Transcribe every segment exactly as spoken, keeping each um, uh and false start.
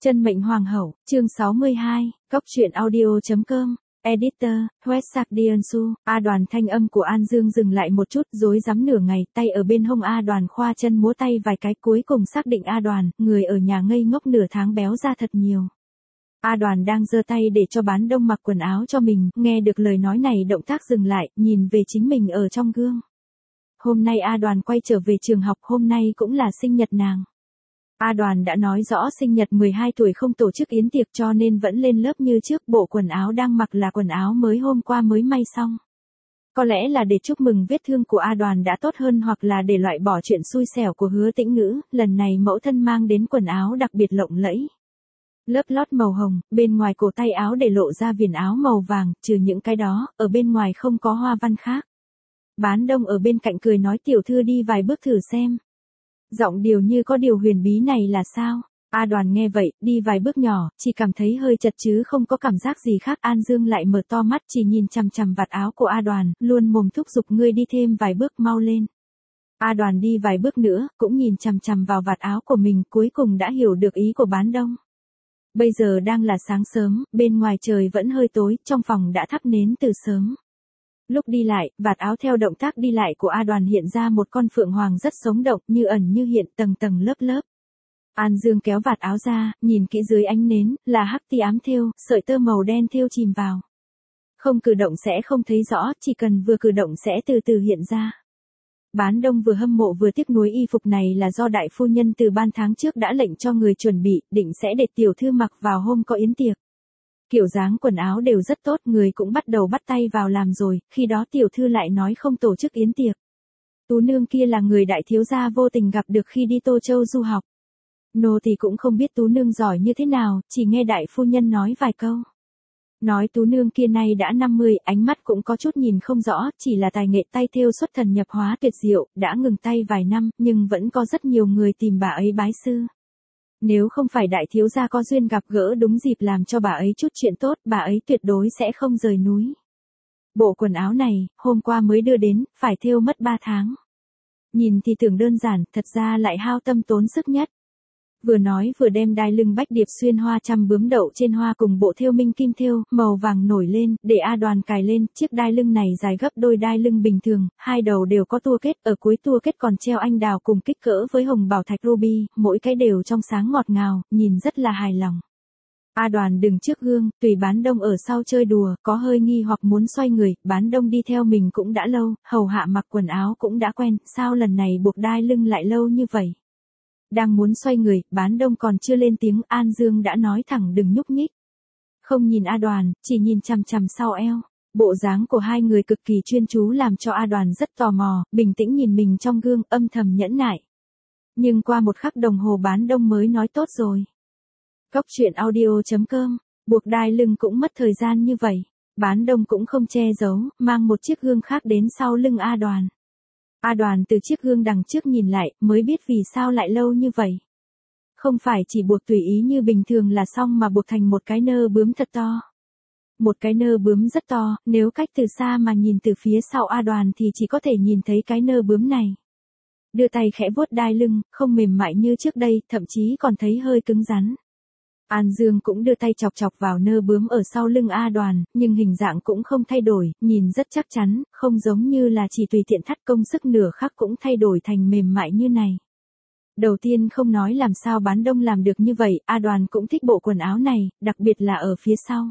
Chân mệnh hoàng hậu, chương sáu mươi hai, Cóc truyện audio.com, Editor, Westsạc Diansu, A Đoàn. Thanh âm của An Dương dừng lại một chút, rối rắm nửa ngày, tay ở bên hông A Đoàn khoa chân múa tay vài cái, cuối cùng xác định A Đoàn, người ở nhà ngây ngốc nửa tháng béo ra thật nhiều. A Đoàn đang giơ tay để cho Bán Đông mặc quần áo cho mình, nghe được lời nói này động tác dừng lại, nhìn về chính mình ở trong gương. Hôm nay A Đoàn quay trở về trường học, hôm nay cũng là sinh nhật nàng. A Đoàn đã nói rõ sinh nhật mười hai tuổi không tổ chức yến tiệc cho nên vẫn lên lớp như trước, bộ quần áo đang mặc là quần áo mới hôm qua mới may xong. Có lẽ là để chúc mừng vết thương của A Đoàn đã tốt hơn hoặc là để loại bỏ chuyện xui xẻo của Hứa Tĩnh Ngữ, lần này mẫu thân mang đến quần áo đặc biệt lộng lẫy. Lớp lót màu hồng, bên ngoài cổ tay áo để lộ ra viền áo màu vàng, trừ những cái đó, ở bên ngoài không có hoa văn khác. Bán Đông ở bên cạnh cười nói tiểu thư đi vài bước thử xem. Giọng điều như có điều huyền bí này là sao? A Đoàn nghe vậy, đi vài bước nhỏ, chỉ cảm thấy hơi chật chứ không có cảm giác gì khác. An Dương lại mở to mắt chỉ nhìn chằm chằm vạt áo của A Đoàn, luôn mồm thúc giục ngươi đi thêm vài bước mau lên. A Đoàn đi vài bước nữa, cũng nhìn chằm chằm vào vạt áo của mình, cuối cùng đã hiểu được ý của Bán Đông. Bây giờ đang là sáng sớm, bên ngoài trời vẫn hơi tối, trong phòng đã thắp nến từ sớm. Lúc đi lại, vạt áo theo động tác đi lại của A Đoàn hiện ra một con phượng hoàng rất sống động, như ẩn như hiện, tầng tầng lớp lớp. An Dương kéo vạt áo ra, nhìn kỹ dưới ánh nến, là hắc ti ám thêu, sợi tơ màu đen thêu chìm vào. Không cử động sẽ không thấy rõ, chỉ cần vừa cử động sẽ từ từ hiện ra. Bán Đông vừa hâm mộ vừa tiếc nuối, y phục này là do đại phu nhân từ ban tháng trước đã lệnh cho người chuẩn bị, định sẽ để tiểu thư mặc vào hôm có yến tiệc. Kiểu dáng quần áo đều rất tốt, người cũng bắt đầu bắt tay vào làm rồi, khi đó tiểu thư lại nói không tổ chức yến tiệc. Tú nương kia là người đại thiếu gia vô tình gặp được khi đi Tô Châu du học. Nô thì cũng không biết Tú nương giỏi như thế nào, chỉ nghe đại phu nhân nói vài câu. Nói Tú nương kia nay đã năm mươi, ánh mắt cũng có chút nhìn không rõ, chỉ là tài nghệ tay thêu xuất thần nhập hóa tuyệt diệu, đã ngừng tay vài năm, nhưng vẫn có rất nhiều người tìm bà ấy bái sư. Nếu không phải đại thiếu gia có duyên gặp gỡ đúng dịp làm cho bà ấy chút chuyện tốt, bà ấy tuyệt đối sẽ không rời núi. Bộ quần áo này, hôm qua mới đưa đến, phải thêu mất ba tháng. Nhìn thì tưởng đơn giản, thật ra lại hao tâm tốn sức nhất. Vừa nói vừa đem đai lưng bách điệp xuyên hoa trăm bướm đậu trên hoa cùng bộ thêu minh kim thêu, màu vàng nổi lên, để A Đoàn cài lên, chiếc đai lưng này dài gấp đôi đai lưng bình thường, hai đầu đều có tua kết, ở cuối tua kết còn treo anh đào cùng kích cỡ với hồng bảo thạch ruby, mỗi cái đều trong sáng ngọt ngào, nhìn rất là hài lòng. A Đoàn đứng trước gương, tùy Bán Đông ở sau chơi đùa, có hơi nghi hoặc muốn xoay người, Bán Đông đi theo mình cũng đã lâu, hầu hạ mặc quần áo cũng đã quen, sao lần này buộc đai lưng lại lâu như vậy? Đang muốn xoay người, Bán Đông còn chưa lên tiếng, An Dương đã nói thẳng đừng nhúc nhích. Không nhìn A Đoàn, chỉ nhìn chằm chằm sau eo. Bộ dáng của hai người cực kỳ chuyên chú làm cho A Đoàn rất tò mò, bình tĩnh nhìn mình trong gương, âm thầm nhẫn nại. Nhưng qua một khắc đồng hồ Bán Đông mới nói tốt rồi. Cóc truyện audio.com, buộc đai lưng cũng mất thời gian như vậy. Bán Đông cũng không che giấu, mang một chiếc gương khác đến sau lưng A Đoàn. A Đoàn từ chiếc gương đằng trước nhìn lại, mới biết vì sao lại lâu như vậy. Không phải chỉ buộc tùy ý như bình thường là xong mà buộc thành một cái nơ bướm thật to. Một cái nơ bướm rất to, nếu cách từ xa mà nhìn từ phía sau A Đoàn thì chỉ có thể nhìn thấy cái nơ bướm này. Đưa tay khẽ vuốt đai lưng, không mềm mại như trước đây, thậm chí còn thấy hơi cứng rắn. An Dương cũng đưa tay chọc chọc vào nơ bướm ở sau lưng A Đoàn, nhưng hình dạng cũng không thay đổi, nhìn rất chắc chắn, không giống như là chỉ tùy tiện thắt công sức nửa khắc cũng thay đổi thành mềm mại như này. Đầu tiên không nói làm sao Bán Đông làm được như vậy, A Đoàn cũng thích bộ quần áo này, đặc biệt là ở phía sau.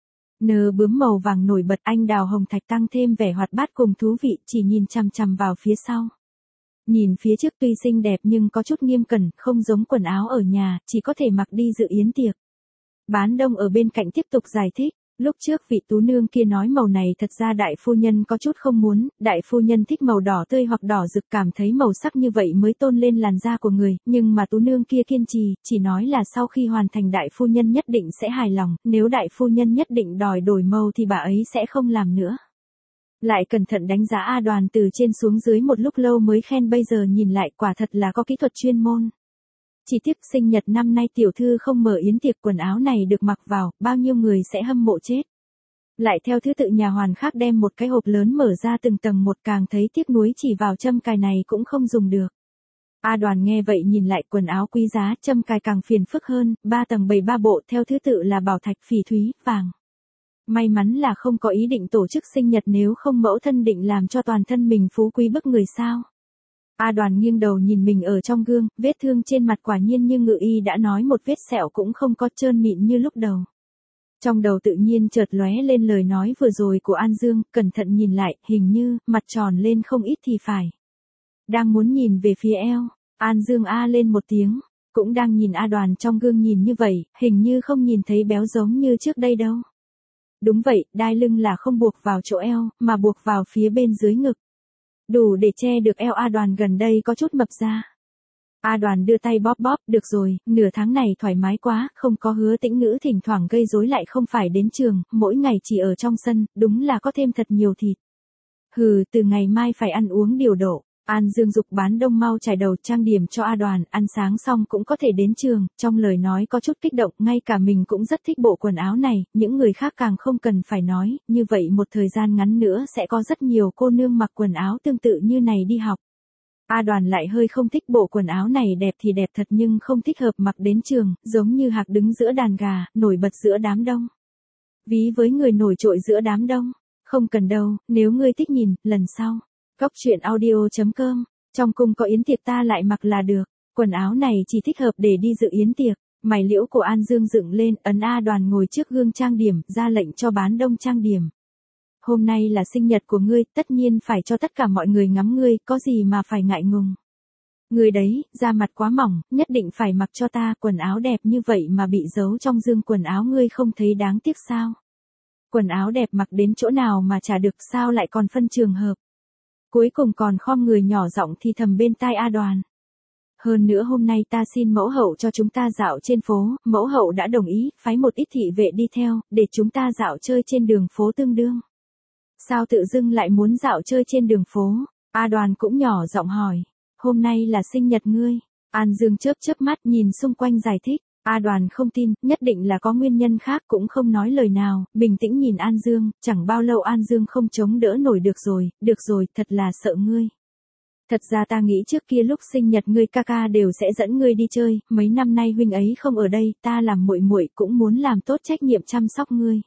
Nơ bướm màu vàng nổi bật, anh đào hồng thạch tăng thêm vẻ hoạt bát cùng thú vị, chỉ nhìn chằm chằm vào phía sau. Nhìn phía trước tuy xinh đẹp nhưng có chút nghiêm cẩn, không giống quần áo ở nhà, chỉ có thể mặc đi dự yến tiệc. Bán Đông ở bên cạnh tiếp tục giải thích, lúc trước vị Tú nương kia nói màu này thật ra đại phu nhân có chút không muốn, đại phu nhân thích màu đỏ tươi hoặc đỏ rực, cảm thấy màu sắc như vậy mới tôn lên làn da của người, nhưng mà Tú nương kia kiên trì, chỉ nói là sau khi hoàn thành đại phu nhân nhất định sẽ hài lòng, nếu đại phu nhân nhất định đòi đổi màu thì bà ấy sẽ không làm nữa. Lại cẩn thận đánh giá A Đoàn từ trên xuống dưới một lúc lâu mới khen bây giờ nhìn lại quả thật là có kỹ thuật chuyên môn. Chỉ tiếc sinh nhật năm nay tiểu thư không mở yến tiệc, quần áo này được mặc vào, bao nhiêu người sẽ hâm mộ chết. Lại theo thứ tự nhà hoàn khác đem một cái hộp lớn mở ra từng tầng một, càng thấy tiếc nuối chỉ vào châm cài này cũng không dùng được. A Đoàn nghe vậy nhìn lại quần áo quý giá, châm cài càng phiền phức hơn, ba tầng bày ba bộ theo thứ tự là bảo thạch, phỉ thúy, vàng. May mắn là không có ý định tổ chức sinh nhật, nếu không mẫu thân định làm cho toàn thân mình phú quý bức người sao. A Đoàn nghiêng đầu nhìn mình ở trong gương, vết thương trên mặt quả nhiên như Ngự Y đã nói, một vết sẹo cũng không có, trơn mịn như lúc đầu. Trong đầu tự nhiên chợt lóe lên lời nói vừa rồi của An Dương, cẩn thận nhìn lại, hình như, mặt tròn lên không ít thì phải. Đang muốn nhìn về phía eo, An Dương a lên một tiếng, cũng đang nhìn A Đoàn trong gương, nhìn như vậy, hình như không nhìn thấy béo giống như trước đây đâu. Đúng vậy, đai lưng là không buộc vào chỗ eo, mà buộc vào phía bên dưới ngực. Đủ để che được eo. A Đoàn gần đây có chút mập ra. A Đoàn đưa tay bóp bóp, được rồi, nửa tháng này thoải mái quá, không có Hứa Tĩnh Ngữ thỉnh thoảng gây rối, lại không phải đến trường, mỗi ngày chỉ ở trong sân, đúng là có thêm thật nhiều thịt. Hừ, từ ngày mai phải ăn uống điều độ. An Dương dục Bán Đông mau trải đầu trang điểm cho A Đoàn, ăn sáng xong cũng có thể đến trường, trong lời nói có chút kích động, ngay cả mình cũng rất thích bộ quần áo này, những người khác càng không cần phải nói, như vậy một thời gian ngắn nữa sẽ có rất nhiều cô nương mặc quần áo tương tự như này đi học. A Đoàn lại hơi không thích bộ quần áo này, đẹp thì đẹp thật nhưng không thích hợp mặc đến trường, giống như hạc đứng giữa đàn gà, nổi bật giữa đám đông. Ví với người nổi trội giữa đám đông. Không cần đâu, nếu ngươi thích nhìn, lần sau. Góc truyện audio chấm com, trong cung có yến tiệc ta lại mặc là được, quần áo này chỉ thích hợp để đi dự yến tiệc. Mày liễu của An Dương dựng lên, ấn A Đoàn ngồi trước gương trang điểm, ra lệnh cho Bán Đông trang điểm. Hôm nay là sinh nhật của ngươi, tất nhiên phải cho tất cả mọi người ngắm ngươi, có gì mà phải ngại ngùng. Ngươi đấy, da mặt quá mỏng, nhất định phải mặc cho ta, quần áo đẹp như vậy mà bị giấu trong dương quần áo, ngươi không thấy đáng tiếc sao? Quần áo đẹp mặc đến chỗ nào mà chả được, sao lại còn phân trường hợp? Cuối cùng còn khom người nhỏ giọng thì thầm bên tai A Đoàn. Hơn nữa hôm nay ta xin mẫu hậu cho chúng ta dạo trên phố, mẫu hậu đã đồng ý, phái một ít thị vệ đi theo, để chúng ta dạo chơi trên đường phố tương đương. Sao tự dưng lại muốn dạo chơi trên đường phố? A Đoàn cũng nhỏ giọng hỏi. Hôm nay là sinh nhật ngươi. An Dương chớp chớp mắt nhìn xung quanh giải thích. A Đoàn không tin, nhất định là có nguyên nhân khác, cũng không nói lời nào, bình tĩnh nhìn An Dương, chẳng bao lâu An Dương không chống đỡ nổi. Được rồi, được rồi, thật là sợ ngươi. Thật ra ta nghĩ trước kia lúc sinh nhật ngươi ca ca đều sẽ dẫn ngươi đi chơi, mấy năm nay huynh ấy không ở đây, ta làm muội muội cũng muốn làm tốt trách nhiệm chăm sóc ngươi.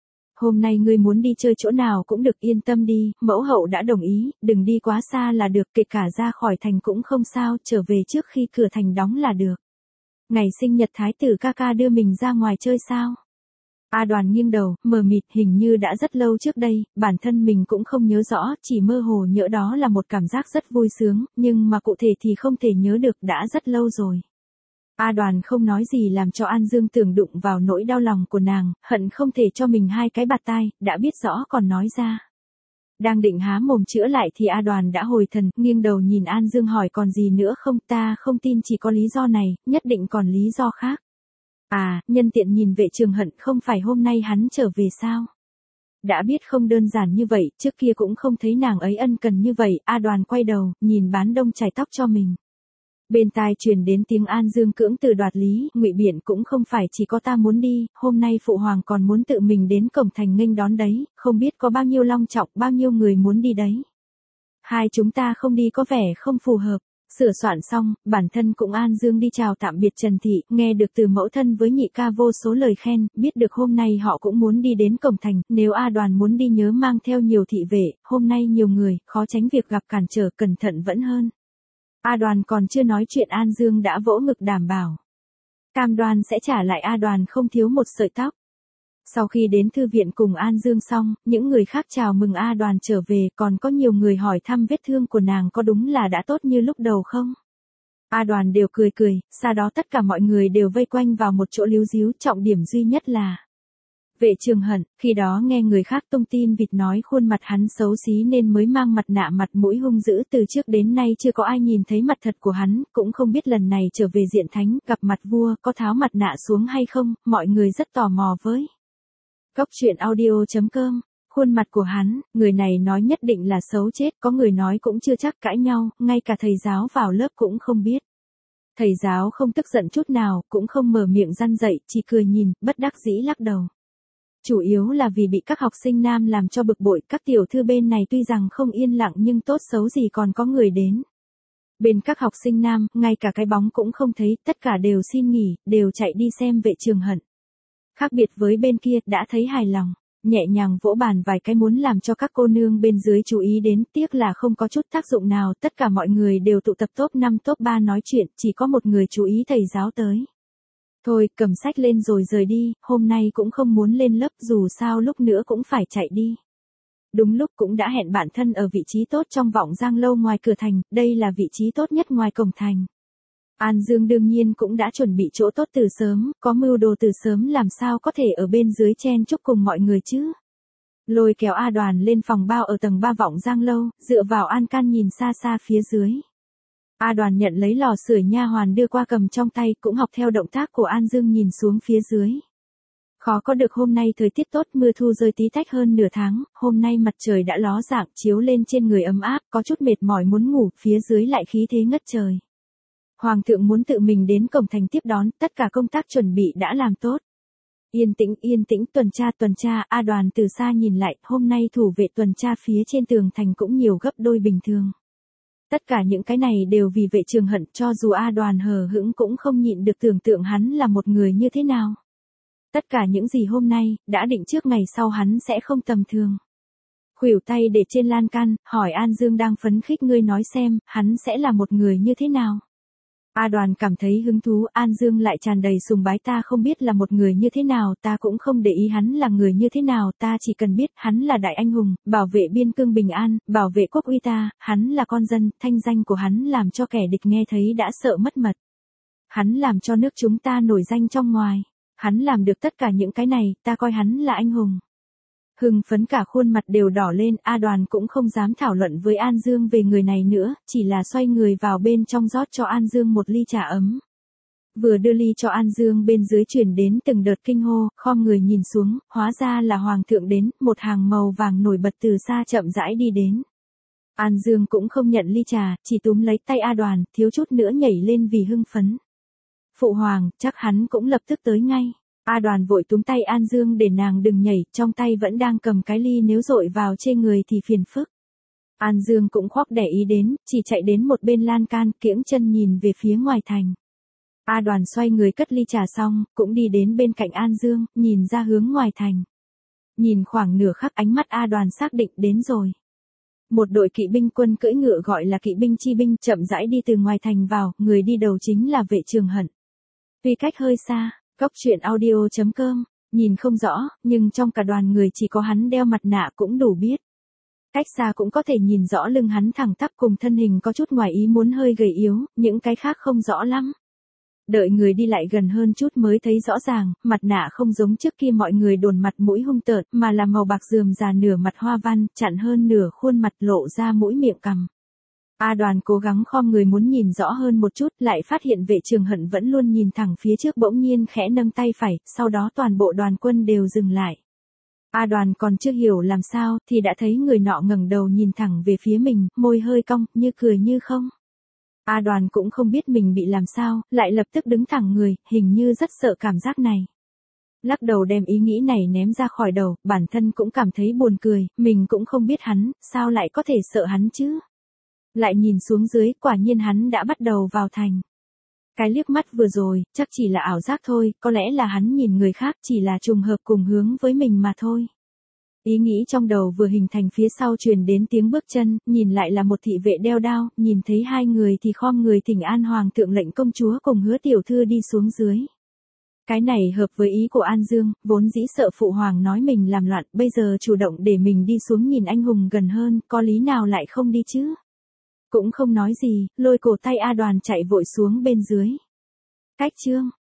Hôm nay ngươi muốn đi chơi chỗ nào cũng được, yên tâm đi, mẫu hậu đã đồng ý, đừng đi quá xa là được, kể cả ra khỏi thành cũng không sao, trở về trước khi cửa thành đóng là được. Ngày sinh nhật thái tử ca ca đưa mình ra ngoài chơi sao? A Đoàn nghiêng đầu, mờ mịt, hình như đã rất lâu trước đây, bản thân mình cũng không nhớ rõ, chỉ mơ hồ nhớ đó là một cảm giác rất vui sướng, nhưng mà cụ thể thì không thể nhớ được, đã rất lâu rồi. A Đoàn không nói gì làm cho An Dương tưởng đụng vào nỗi đau lòng của nàng, hận không thể cho mình hai cái bạt tai, đã biết rõ còn nói ra. Đang định há mồm chữa lại thì A Đoàn đã hồi thần, nghiêng đầu nhìn An Dương hỏi còn gì nữa không, ta không tin chỉ có lý do này, nhất định còn lý do khác. À, nhân tiện nhìn Vệ Trường Hận, không phải hôm nay hắn trở về sao? Đã biết không đơn giản như vậy, trước kia cũng không thấy nàng ấy ân cần như vậy. A Đoàn quay đầu, nhìn Bán Đông chải tóc cho mình. Bên tai truyền đến tiếng An Dương cưỡng từ đoạt lý, ngụy biện cũng không phải chỉ có ta muốn đi, hôm nay phụ hoàng còn muốn tự mình đến cổng thành nghênh đón đấy, không biết có bao nhiêu long trọng, bao nhiêu người muốn đi đấy. Hai chúng ta không đi có vẻ không phù hợp. Sửa soạn xong, bản thân cũng An Dương đi chào tạm biệt Trần Thị, nghe được từ mẫu thân với nhị ca vô số lời khen, biết được hôm nay họ cũng muốn đi đến cổng thành, nếu A Đoàn muốn đi nhớ mang theo nhiều thị vệ, hôm nay nhiều người, khó tránh việc gặp cản trở, cẩn thận vẫn hơn. A Đoàn còn chưa nói chuyện An Dương đã vỗ ngực đảm bảo. Cam đoan sẽ trả lại A Đoàn không thiếu một sợi tóc. Sau khi đến thư viện cùng An Dương xong, những người khác chào mừng A Đoàn trở về, còn có nhiều người hỏi thăm vết thương của nàng có đúng là đã tốt như lúc đầu không? A Đoàn đều cười cười, sau đó tất cả mọi người đều vây quanh vào một chỗ líu díu, trọng điểm duy nhất là Vệ Trường Hận, khi đó nghe người khác tung tin vịt nói khuôn mặt hắn xấu xí nên mới mang mặt nạ mặt mũi hung dữ, từ trước đến nay chưa có ai nhìn thấy mặt thật của hắn, cũng không biết lần này trở về diện thánh, gặp mặt vua, có tháo mặt nạ xuống hay không, mọi người rất tò mò với. Góc truyện audio chấm com, khuôn mặt của hắn, người này nói nhất định là xấu chết, có người nói cũng chưa chắc, cãi nhau, ngay cả thầy giáo vào lớp cũng không biết. Thầy giáo không tức giận chút nào, cũng không mở miệng răn dạy, chỉ cười nhìn, bất đắc dĩ lắc đầu. Chủ yếu là vì bị các học sinh nam làm cho bực bội, các tiểu thư bên này tuy rằng không yên lặng nhưng tốt xấu gì còn có người đến. Bên các học sinh nam, ngay cả cái bóng cũng không thấy, tất cả đều xin nghỉ, đều chạy đi xem Vệ Trường Hận. Khác biệt với bên kia, đã thấy hài lòng, nhẹ nhàng vỗ bàn vài cái muốn làm cho các cô nương bên dưới chú ý đến, tiếc là không có chút tác dụng nào, tất cả mọi người đều tụ tập top năm top ba nói chuyện, chỉ có một người chú ý thầy giáo tới. Thôi, cầm sách lên rồi rời đi, hôm nay cũng không muốn lên lớp, dù sao lúc nữa cũng phải chạy đi. Đúng lúc cũng đã hẹn bạn thân ở vị trí tốt trong Vọng Giang lâu ngoài cửa thành, đây là vị trí tốt nhất ngoài cổng thành. An Dương đương nhiên cũng đã chuẩn bị chỗ tốt từ sớm, có mưu đồ từ sớm làm sao có thể ở bên dưới chen chúc cùng mọi người chứ. Lôi kéo A Đoàn lên phòng bao ở tầng ba Vọng Giang lâu, dựa vào An Can nhìn xa xa phía dưới. A Đoàn nhận lấy lò sưởi nha hoàn đưa qua cầm trong tay, cũng học theo động tác của An Dương nhìn xuống phía dưới. Khó có được hôm nay thời tiết tốt, mưa thu rơi tí tách hơn nửa tháng, hôm nay mặt trời đã ló dạng chiếu lên trên người ấm áp, có chút mệt mỏi muốn ngủ, phía dưới lại khí thế ngất trời. Hoàng thượng muốn tự mình đến cổng thành tiếp đón, tất cả công tác chuẩn bị đã làm tốt. Yên tĩnh, yên tĩnh, tuần tra, tuần tra, A Đoàn từ xa nhìn lại, hôm nay thủ vệ tuần tra phía trên tường thành cũng nhiều gấp đôi bình thường. Tất cả những cái này đều vì Vệ Trường Hận, cho dù A Đoàn hờ hững cũng không nhịn được tưởng tượng hắn là một người như thế nào. Tất cả những gì hôm nay, đã định trước ngày sau hắn sẽ không tầm thường. Khuỷu tay để trên lan can, hỏi An Dương đang phấn khích, ngươi nói xem, hắn sẽ là một người như thế nào. A Đoàn cảm thấy hứng thú, An Dương lại tràn đầy sùng bái, ta không biết là một người như thế nào, ta cũng không để ý hắn là người như thế nào, ta chỉ cần biết hắn là đại anh hùng, bảo vệ biên cương bình an, bảo vệ quốc uy ta, hắn là con dân, thanh danh của hắn làm cho kẻ địch nghe thấy đã sợ mất mật. Hắn làm cho nước chúng ta nổi danh trong ngoài, hắn làm được tất cả những cái này, ta coi hắn là anh hùng. Hưng phấn cả khuôn mặt đều đỏ lên, A Đoàn cũng không dám thảo luận với An Dương về người này nữa, chỉ là xoay người vào bên trong rót cho An Dương một ly trà ấm. Vừa đưa ly cho An Dương bên dưới truyền đến từng đợt kinh hô, khom người nhìn xuống, hóa ra là Hoàng thượng đến, một hàng màu vàng nổi bật từ xa chậm rãi đi đến. An Dương cũng không nhận ly trà, chỉ túm lấy tay A Đoàn, thiếu chút nữa nhảy lên vì hưng phấn. Phụ hoàng, chắc hắn cũng lập tức tới ngay. A Đoàn vội túm tay An Dương để nàng đừng nhảy, trong tay vẫn đang cầm cái ly, nếu dội vào trên người thì phiền phức. An Dương cũng khoác để ý đến, chỉ chạy đến một bên lan can, kiễng chân nhìn về phía ngoài thành. A Đoàn xoay người cất ly trà xong, cũng đi đến bên cạnh An Dương, nhìn ra hướng ngoài thành. Nhìn khoảng nửa khắc, ánh mắt A Đoàn xác định đến rồi. Một đội kỵ binh quân cưỡi ngựa gọi là kỵ binh chi binh chậm rãi đi từ ngoài thành vào, người đi đầu chính là Vệ Trường Hận. Tuy cách hơi xa, Cốc truyện audio chấm com, nhìn không rõ, nhưng trong cả đoàn người chỉ có hắn đeo mặt nạ cũng đủ biết. Cách xa cũng có thể nhìn rõ lưng hắn thẳng tắp cùng thân hình có chút ngoài ý muốn hơi gầy yếu, những cái khác không rõ lắm. Đợi người đi lại gần hơn chút mới thấy rõ ràng, mặt nạ không giống trước kia mọi người đồn mặt mũi hung tợn, mà là màu bạc rườm rà nửa mặt hoa văn, chặn hơn nửa khuôn mặt lộ ra mũi miệng cằm. A Đoàn cố gắng khom người muốn nhìn rõ hơn một chút, lại phát hiện Vệ Trường Hận vẫn luôn nhìn thẳng phía trước, bỗng nhiên khẽ nâng tay phải, sau đó toàn bộ đoàn quân đều dừng lại. A Đoàn còn chưa hiểu làm sao, thì đã thấy người nọ ngẩng đầu nhìn thẳng về phía mình, môi hơi cong, như cười như không. A Đoàn cũng không biết mình bị làm sao, lại lập tức đứng thẳng người, hình như rất sợ cảm giác này. Lắc đầu đem ý nghĩ này ném ra khỏi đầu, bản thân cũng cảm thấy buồn cười, mình cũng không biết hắn, sao lại có thể sợ hắn chứ. Lại nhìn xuống dưới, quả nhiên hắn đã bắt đầu vào thành. Cái liếc mắt vừa rồi, chắc chỉ là ảo giác thôi, có lẽ là hắn nhìn người khác, chỉ là trùng hợp cùng hướng với mình mà thôi. Ý nghĩ trong đầu vừa hình thành, phía sau truyền đến tiếng bước chân, nhìn lại là một thị vệ đeo đao, nhìn thấy hai người thì khom người thỉnh an Hoàng thượng lệnh công chúa cùng Hứa tiểu thư đi xuống dưới. Cái này hợp với ý của An Dương, vốn dĩ sợ phụ hoàng nói mình làm loạn, bây giờ chủ động để mình đi xuống nhìn anh hùng gần hơn, có lý nào lại không đi chứ? Cũng không nói gì, lôi cổ tay A Đoàn chạy vội xuống bên dưới. Cách chương